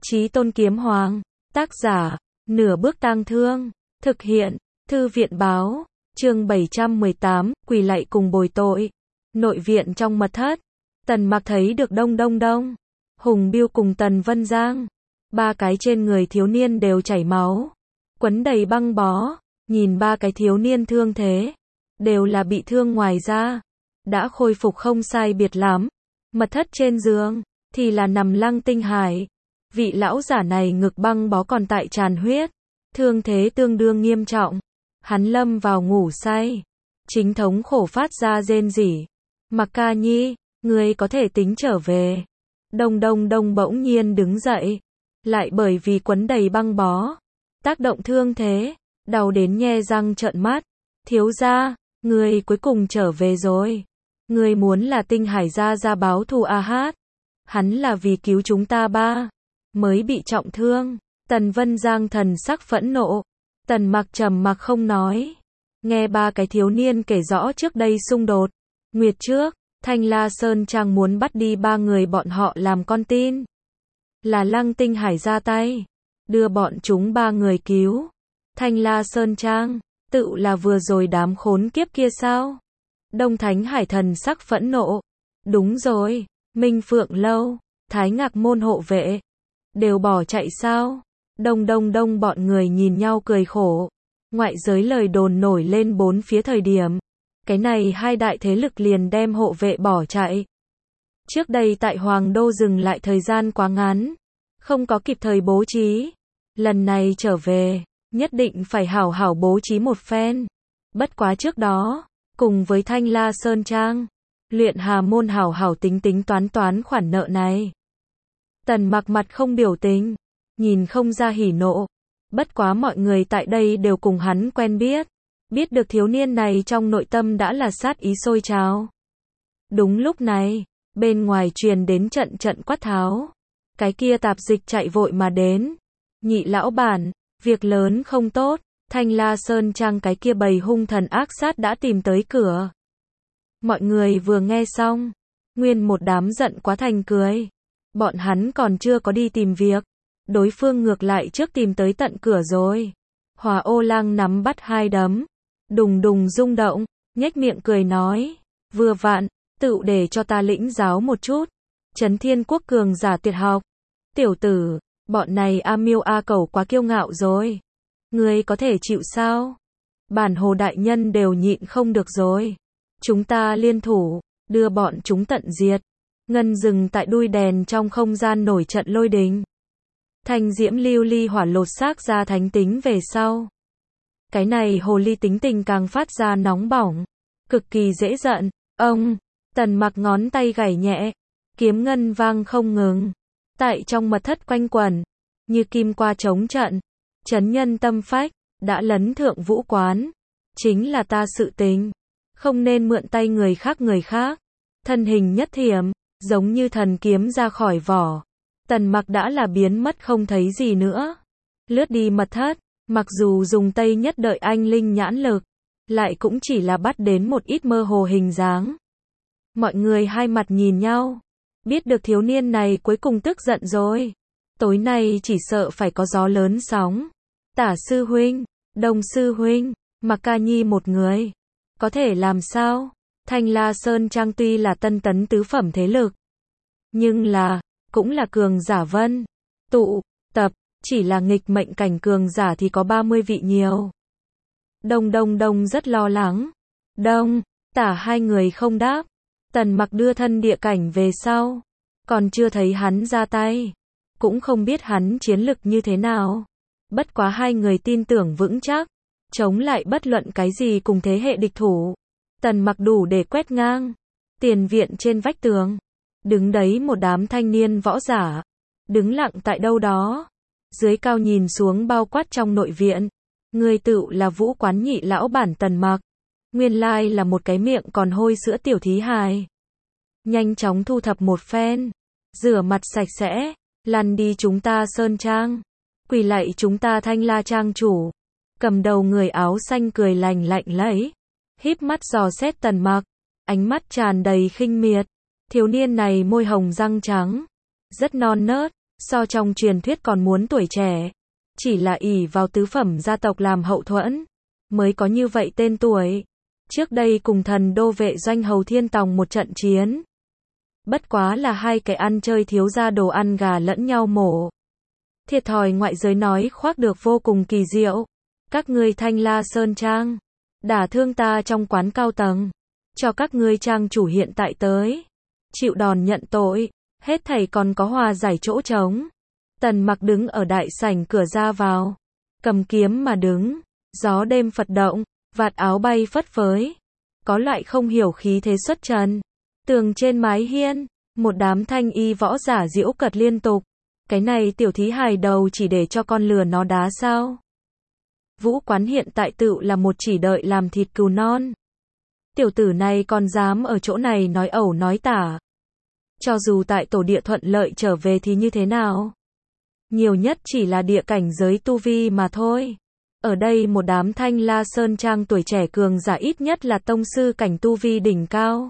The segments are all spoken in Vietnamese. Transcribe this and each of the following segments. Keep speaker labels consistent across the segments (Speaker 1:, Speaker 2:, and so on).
Speaker 1: Chí Tôn Kiếm Hoàng, tác giả, Nửa Bước Tang Thương, thực hiện, Thư viện báo, chương 718, quỳ lạy cùng bồi tội. Nội viện trong mật thất, Tần Mặc thấy được Đông, Hùng Biêu cùng Tần Vân Giang. Ba cái trên người thiếu niên đều chảy máu, quấn đầy băng bó, nhìn ba cái thiếu niên thương thế, đều là bị thương ngoài da, đã khôi phục không sai biệt lắm. Mật thất trên giường, thì là nằm Lăng Tinh Hải. Vị lão giả này ngực băng bó còn tại tràn huyết, thương thế tương đương nghiêm trọng. Hắn lâm vào ngủ say, chính thống khổ phát ra rên rỉ. Mặc Ca Nhi, ngươi có thể tính trở về. Đông bỗng nhiên đứng dậy, lại bởi vì quấn đầy băng bó, tác động thương thế, đau đến nhe răng trợn mắt. Thiếu gia, ngươi cuối cùng trở về rồi. Ngươi muốn là Tinh Hải gia ra báo thù a hát. Hắn là vì cứu chúng ta ba, mới bị trọng thương. Tần Vân Giang thần sắc phẫn nộ. Tần Mặc trầm mặc không nói. Nghe ba cái thiếu niên kể rõ trước đây xung đột. Nguyệt trước, Thanh La Sơn Trang muốn bắt đi ba người bọn họ làm con tin. Là Lăng Tinh Hải ra tay, đưa bọn chúng ba người cứu. Thanh La Sơn Trang, tự là vừa rồi đám khốn kiếp kia sao? Đông Thánh Hải thần sắc phẫn nộ. Đúng rồi, Minh Phượng Lâu, Thái Ngạc Môn hộ vệ, đều bỏ chạy sao? Đông bọn người nhìn nhau cười khổ. Ngoại giới lời đồn nổi lên bốn phía thời điểm, cái này hai đại thế lực liền đem hộ vệ bỏ chạy. Trước đây tại Hoàng Đô dừng lại thời gian quá ngắn, không có kịp thời bố trí. Lần này trở về, nhất định phải hảo hảo bố trí một phen. Bất quá trước đó, cùng với Thanh La Sơn Trang, Luyện Hà Môn hảo hảo tính toán khoản nợ này. Tần Mặc mặt không biểu tình, nhìn không ra hỉ nộ. Bất quá mọi người tại đây đều cùng hắn quen biết. Biết được thiếu niên này trong nội tâm đã là sát ý sôi trào. Đúng lúc này, bên ngoài truyền đến trận quát tháo. Cái kia tạp dịch chạy vội mà đến. Nhị lão bản, việc lớn không tốt. Thanh La Sơn Trang cái kia bầy hung thần ác sát đã tìm tới cửa. Mọi người vừa nghe xong, nguyên một đám giận quá thành cười. Bọn hắn còn chưa có đi tìm việc, đối phương ngược lại trước tìm tới tận cửa rồi. Hỏa Ô Lang nắm bắt hai đấm, đùng rung động, nhếch miệng cười nói, vừa vặn, tự để cho ta lĩnh giáo một chút. Chấn Thiên Quốc cường giả tuyệt học. Tiểu tử, bọn này a miêu a cẩu quá kiêu ngạo rồi. Ngươi có thể chịu sao? Bản Hồ đại nhân đều nhịn không được rồi. Chúng ta liên thủ, đưa bọn chúng tận diệt. Ngân dừng tại đuôi đèn trong không gian nổi trận lôi đình. Thanh diễm lưu ly hỏa lột xác ra thánh tính về sau. Cái này hồ ly tính tình càng phát ra nóng bỏng, cực kỳ dễ giận. Ông, Tần Mặc ngón tay gảy nhẹ, kiếm ngân vang không ngừng. Tại trong mật thất quanh quẩn, như kim qua trống trận, chấn nhân tâm phách, đã lấn thượng vũ quán. Chính là ta sự tình, không nên mượn tay người khác. Thân hình nhất thiểm, giống như thần kiếm ra khỏi vỏ. Tần Mặc đã là biến mất không thấy gì nữa. Lướt đi mật thất, mặc dù dùng Tây Nhất Đợi anh linh nhãn lực, lại cũng chỉ là bắt đến một ít mơ hồ hình dáng. Mọi người hai mặt nhìn nhau, biết được thiếu niên này cuối cùng tức giận rồi. Tối nay chỉ sợ phải có gió lớn sóng. Tả sư huynh, Đông sư huynh, Mặc Ca Nhi một người, có thể làm sao? Thanh La Sơn Trang tuy là tân tấn tứ phẩm thế lực, nhưng là, cũng là cường giả vân tụ tập, chỉ là nghịch mệnh cảnh cường giả thì có 30 vị nhiều. Đông rất lo lắng. Đông, Tả hai người không đáp. Tần Mặc đưa thân địa cảnh về sau, còn chưa thấy hắn ra tay, cũng không biết hắn chiến lực như thế nào. Bất quá hai người tin tưởng vững chắc, chống lại bất luận cái gì cùng thế hệ địch thủ. Tần Mặc đủ để quét ngang. Tiền viện trên vách tường, đứng đấy một đám thanh niên võ giả, đứng lặng tại đâu đó. Dưới cao nhìn xuống bao quát trong nội viện. Người tự là Vũ quán nhị lão bản Tần Mặc. Nguyên lai là một cái miệng còn hôi sữa tiểu thí hài. Nhanh chóng thu thập một phen, rửa mặt sạch sẽ, lăn đi chúng ta Sơn Trang, quỳ lạy chúng ta Thanh La Trang chủ. Cầm đầu người áo xanh cười lạnh lẫy, híp mắt dò xét Tần Mặc, ánh mắt tràn đầy khinh miệt. Thiếu niên này môi hồng răng trắng, rất non nớt, so trong truyền thuyết còn muốn tuổi trẻ. Chỉ là ỷ vào tứ phẩm gia tộc làm hậu thuẫn, mới có như vậy tên tuổi. Trước đây cùng thần đô vệ doanh Hầu Thiên Tòng một trận chiến. Bất quá là hai kẻ ăn chơi thiếu gia đồ ăn gà lẫn nhau mổ. Thiệt thòi ngoại giới nói khoác được vô cùng kỳ diệu. Các ngươi Thanh La Sơn Trang, đả thương ta trong quán cao tầng. Cho các ngươi trang chủ hiện tại tới. Chịu đòn nhận tội, hết thảy còn có hòa giải chỗ trống. Tần Mặc đứng ở đại sảnh cửa ra vào. Cầm kiếm mà đứng, gió đêm phật động, vạt áo bay phất phới. Có loại không hiểu khí thế xuất trần. Tường trên mái hiên, một đám thanh y võ giả giễu cợt liên tục. Cái này tiểu thí hài đầu chỉ để cho con lừa nó đá sao? Vũ Quán hiện tại tự là một chỉ đợi làm thịt cừu non. Tiểu tử này còn dám ở chỗ này nói ẩu nói tả. Cho dù tại tổ địa thuận lợi trở về thì như thế nào? Nhiều nhất chỉ là địa cảnh giới tu vi mà thôi. Ở đây một đám Thanh La Sơn Trang tuổi trẻ cường giả ít nhất là tông sư cảnh tu vi đỉnh cao.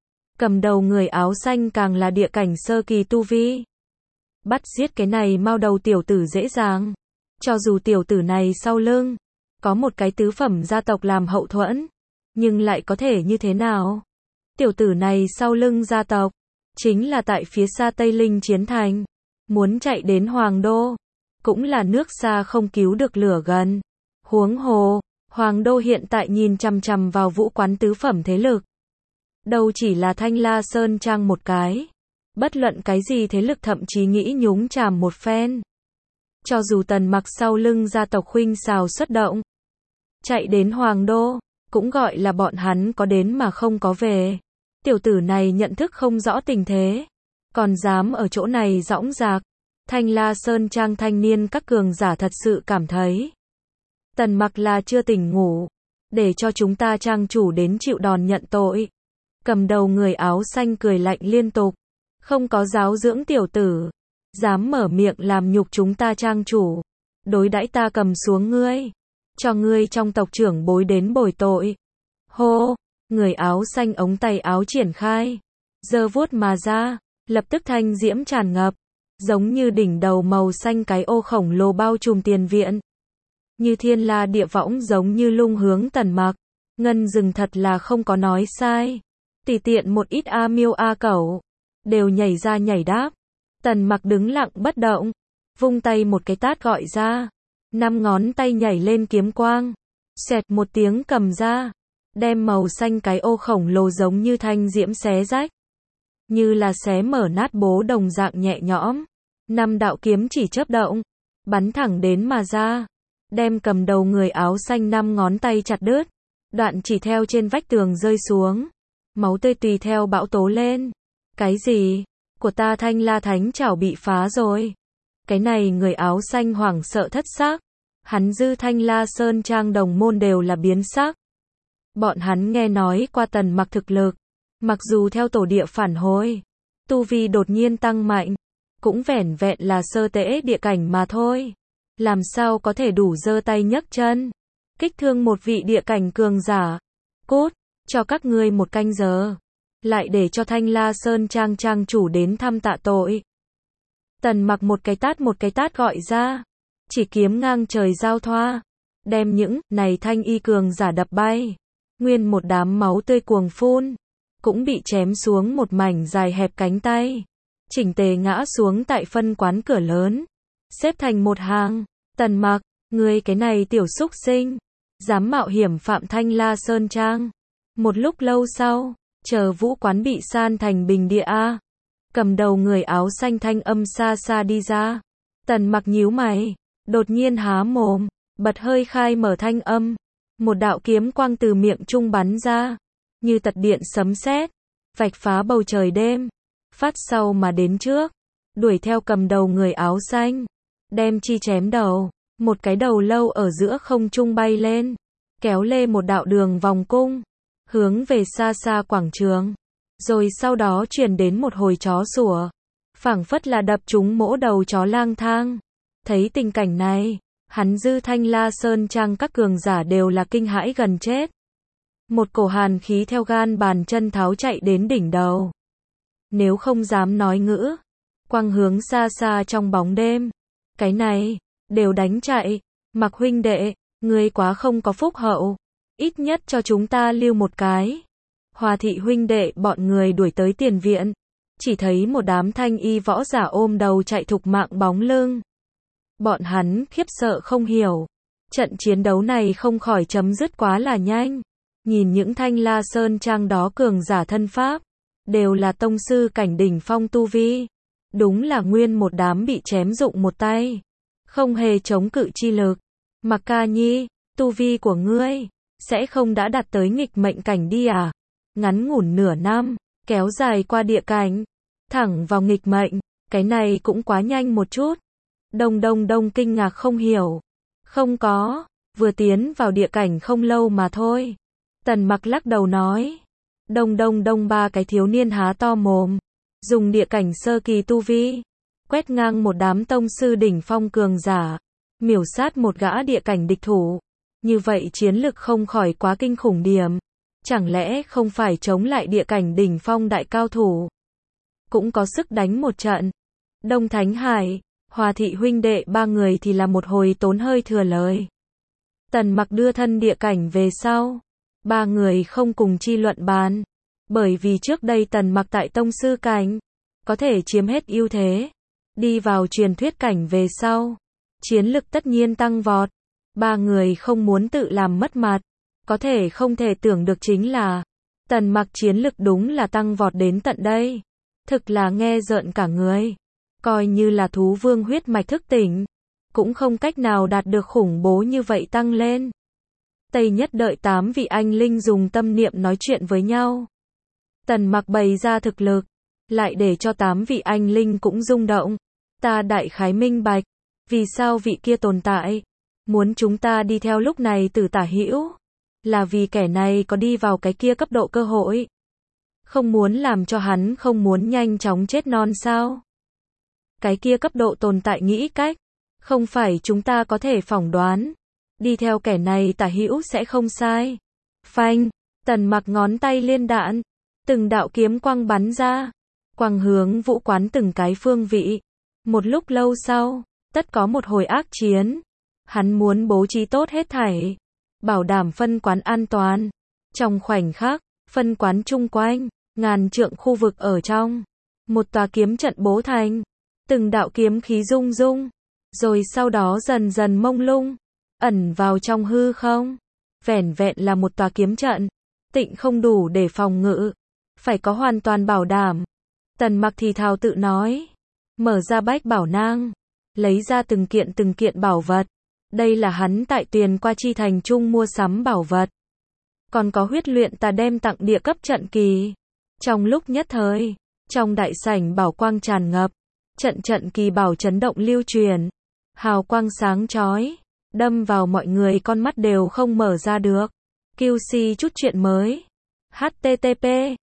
Speaker 1: Cầm đầu người áo xanh càng là địa cảnh sơ kỳ tu vi. Bắt giết cái này mau đầu tiểu tử dễ dàng. Cho dù tiểu tử này sau lưng có một cái tứ phẩm gia tộc làm hậu thuẫn, nhưng lại có thể như thế nào? Tiểu tử này sau lưng gia tộc chính là tại phía xa Tây Linh Chiến Thành, muốn chạy đến Hoàng Đô, cũng là nước xa không cứu được lửa gần. Huống hồ, Hoàng Đô hiện tại nhìn chằm chằm vào Vũ Quán tứ phẩm thế lực. Đâu chỉ là Thanh La Sơn Trang một cái. Bất luận cái gì thế lực thậm chí nghĩ nhúng chàm một phen. Cho dù Tần Mặc sau lưng gia tộc khuynh xào xuất động, chạy đến Hoàng Đô, cũng gọi là bọn hắn có đến mà không có về. Tiểu tử này nhận thức không rõ tình thế, còn dám ở chỗ này dõng dạc. Thanh La Sơn Trang thanh niên các cường giả thật sự cảm thấy Tần Mặc là chưa tỉnh ngủ, để cho chúng ta trang chủ đến chịu đòn nhận tội. Cầm đầu người áo xanh cười lạnh liên tục. Không có giáo dưỡng tiểu tử, dám mở miệng làm nhục chúng ta trang chủ. Đối đãi ta cầm xuống ngươi, cho ngươi trong tộc trưởng bối đến bồi tội. Hô, người áo xanh ống tay áo triển khai, giơ vuốt mà ra, lập tức thanh diễm tràn ngập, giống như đỉnh đầu màu xanh cái ô khổng lồ bao trùm tiền viện. Như thiên la địa võng giống như lung hướng Tần Mặc. Ngân rừng thật là không có nói sai. Tùy tiện một ít a miêu a cẩu đều nhảy ra nhảy đáp. Tần Mặc đứng lặng bất động, vung tay một cái tát gọi ra. 5 ngón tay nhảy lên kiếm quang, xẹt một tiếng cầm ra, đem màu xanh cái ô khổng lồ giống như thanh diễm xé rách, như là xé mở nát bố đồng dạng nhẹ nhõm. 5 đạo kiếm chỉ chớp động, bắn thẳng đến mà ra, đem cầm đầu người áo xanh 5 ngón tay chặt đứt. Đoạn chỉ theo trên vách tường rơi xuống, máu tươi tùy theo bão tố lên. Cái gì? Của ta Thanh La Thánh Trảo bị phá rồi. Cái này người áo xanh hoảng sợ thất xác. Hắn dư Thanh La Sơn Trang đồng môn đều là biến sắc. Bọn hắn nghe nói qua Tần Mặc thực lực, mặc dù theo tổ địa phản hồi, tu vi đột nhiên tăng mạnh, cũng vẻn vẹn là sơ tễ địa cảnh mà thôi. Làm sao có thể đủ giơ tay nhấc chân kích thương một vị địa cảnh cường giả? Cút, cho các ngươi 1 canh giờ, lại để cho Thanh La Sơn Trang trang chủ đến thăm tạ tội. Tần Mặc một cái tát gọi ra, chỉ kiếm ngang trời giao thoa, đem những này thanh y cường giả đập bay. Nguyên một đám máu tươi cuồng phun, cũng bị chém xuống một mảnh dài hẹp cánh tay, chỉnh tề ngã xuống tại phân quán cửa lớn, xếp thành một hàng. Tần Mặc, ngươi cái này tiểu xúc sinh, dám mạo hiểm phạm Thanh La Sơn Trang. Một lúc lâu sau, chờ Vũ Quán bị san thành bình địa a. Cầm đầu người áo xanh thanh âm xa xa đi ra. Tần Mặc nhíu mày, đột nhiên há mồm, bật hơi khai mở thanh âm. Một đạo kiếm quang từ miệng trung bắn ra, như tật điện sấm sét, vạch phá bầu trời đêm, phát sau mà đến trước, đuổi theo cầm đầu người áo xanh, đem chi chém đầu. Một cái đầu lâu ở giữa không trung bay lên, kéo lê một đạo đường vòng cung, hướng về xa xa quảng trường, rồi sau đó truyền đến một hồi chó sủa, phảng phất là đập trúng mỗ đầu chó lang thang. Thấy tình cảnh này, hắn dư Thanh La Sơn Trang các cường giả đều là kinh hãi gần chết. Một cổ hàn khí theo gan bàn chân tháo chạy đến đỉnh đầu. Nếu không dám nói ngữ, quang hướng xa xa trong bóng đêm. Cái này, đều đánh chạy. Mặc huynh đệ, ngươi quá không có phúc hậu. Ít nhất cho chúng ta lưu một cái. Hòa thị huynh đệ bọn người đuổi tới tiền viện. Chỉ thấy một đám thanh y võ giả ôm đầu chạy thục mạng bóng lưng. Bọn hắn khiếp sợ không hiểu. Trận chiến đấu này không khỏi chấm dứt quá là nhanh. Nhìn những thanh la sơn trang đó cường giả thân pháp. Đều là tông sư cảnh đỉnh phong tu vi. Đúng là nguyên một đám bị chém dụng một tay. Không hề chống cự chi lực. Mặc Ca Nhi, tu vi của ngươi, sẽ không đã đạt tới nghịch mệnh cảnh đi à? Ngắn ngủn nửa năm, kéo dài qua địa cảnh, thẳng vào nghịch mệnh, cái này cũng quá nhanh một chút. Đông kinh ngạc không hiểu. Không có, vừa tiến vào địa cảnh không lâu mà thôi. Tần Mặc lắc đầu nói. Đông ba cái thiếu niên há to mồm, dùng địa cảnh sơ kỳ tu vi, quét ngang một đám tông sư đỉnh phong cường giả, miểu sát một gã địa cảnh địch thủ. Như vậy chiến lực không khỏi quá kinh khủng điểm. Chẳng lẽ không phải chống lại địa cảnh đỉnh phong đại cao thủ, cũng có sức đánh một trận. Đông Thánh Hải, Hòa thị huynh đệ ba người thì là một hồi tốn hơi thừa lời. Tần Mặc đưa thân địa cảnh về sau, ba người không cùng chi luận bàn. Bởi vì trước đây Tần Mặc tại tông sư cảnh, có thể chiếm hết ưu thế. Đi vào truyền thuyết cảnh về sau, chiến lực tất nhiên tăng vọt. Ba người không muốn tự làm mất mặt. Có thể không thể tưởng được chính là, Tần Mặc chiến lực đúng là tăng vọt đến tận đây. Thực là nghe rợn cả người. Coi như là thú vương huyết mạch thức tỉnh, cũng không cách nào đạt được khủng bố như vậy tăng lên. Tây Nhất đợi 8 vị anh linh dùng tâm niệm nói chuyện với nhau. Tần Mặc bày ra thực lực, lại để cho 8 vị anh linh cũng rung động. Ta đại khái minh bạch, vì sao vị kia tồn tại, muốn chúng ta đi theo lúc này Tử Tả Hữu, là vì kẻ này có đi vào cái kia cấp độ cơ hội. Không muốn làm cho hắn không muốn nhanh chóng chết non sao? Cái kia cấp độ tồn tại nghĩ cách, không phải chúng ta có thể phỏng đoán. Đi theo kẻ này Tả Hữu sẽ không sai. Phanh, Tần Mặc ngón tay liên đạn, từng đạo kiếm quang bắn ra, quang hướng vũ quán từng cái phương vị. Một lúc lâu sau, tất có một hồi ác chiến. Hắn muốn bố trí tốt hết thảy, bảo đảm phân quán an toàn. Trong khoảnh khắc, phân quán chung quanh, ngàn trượng khu vực ở trong, một tòa kiếm trận bố thành, từng đạo kiếm khí rung rung, rồi sau đó dần dần mông lung, ẩn vào trong hư không. Vẻn vẹn là một tòa kiếm trận, tịnh không đủ để phòng ngự, phải có hoàn toàn bảo đảm. Tần Mặc thì thào tự nói, mở ra bách bảo nang, lấy ra từng kiện bảo vật. Đây là hắn tại Tuyền Qua Chi Thành Trung mua sắm bảo vật. Còn có huyết luyện tà đem tặng địa cấp trận kỳ. Trong lúc nhất thời, trong đại sảnh bảo quang tràn ngập, trận kỳ bảo chấn động lưu truyền, hào quang sáng chói, đâm vào mọi người con mắt đều không mở ra được. QC chút chuyện mới. http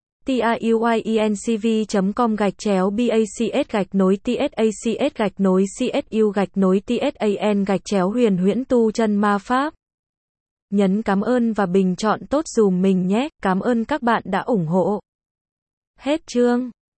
Speaker 1: tiuyencv.com/bacs-tsacs-csu-tsan-huyền huyễn tu chân ma pháp. Nhấn cảm ơn và bình chọn tốt dùm mình nhé. Cảm ơn các bạn đã ủng hộ. Hết chương.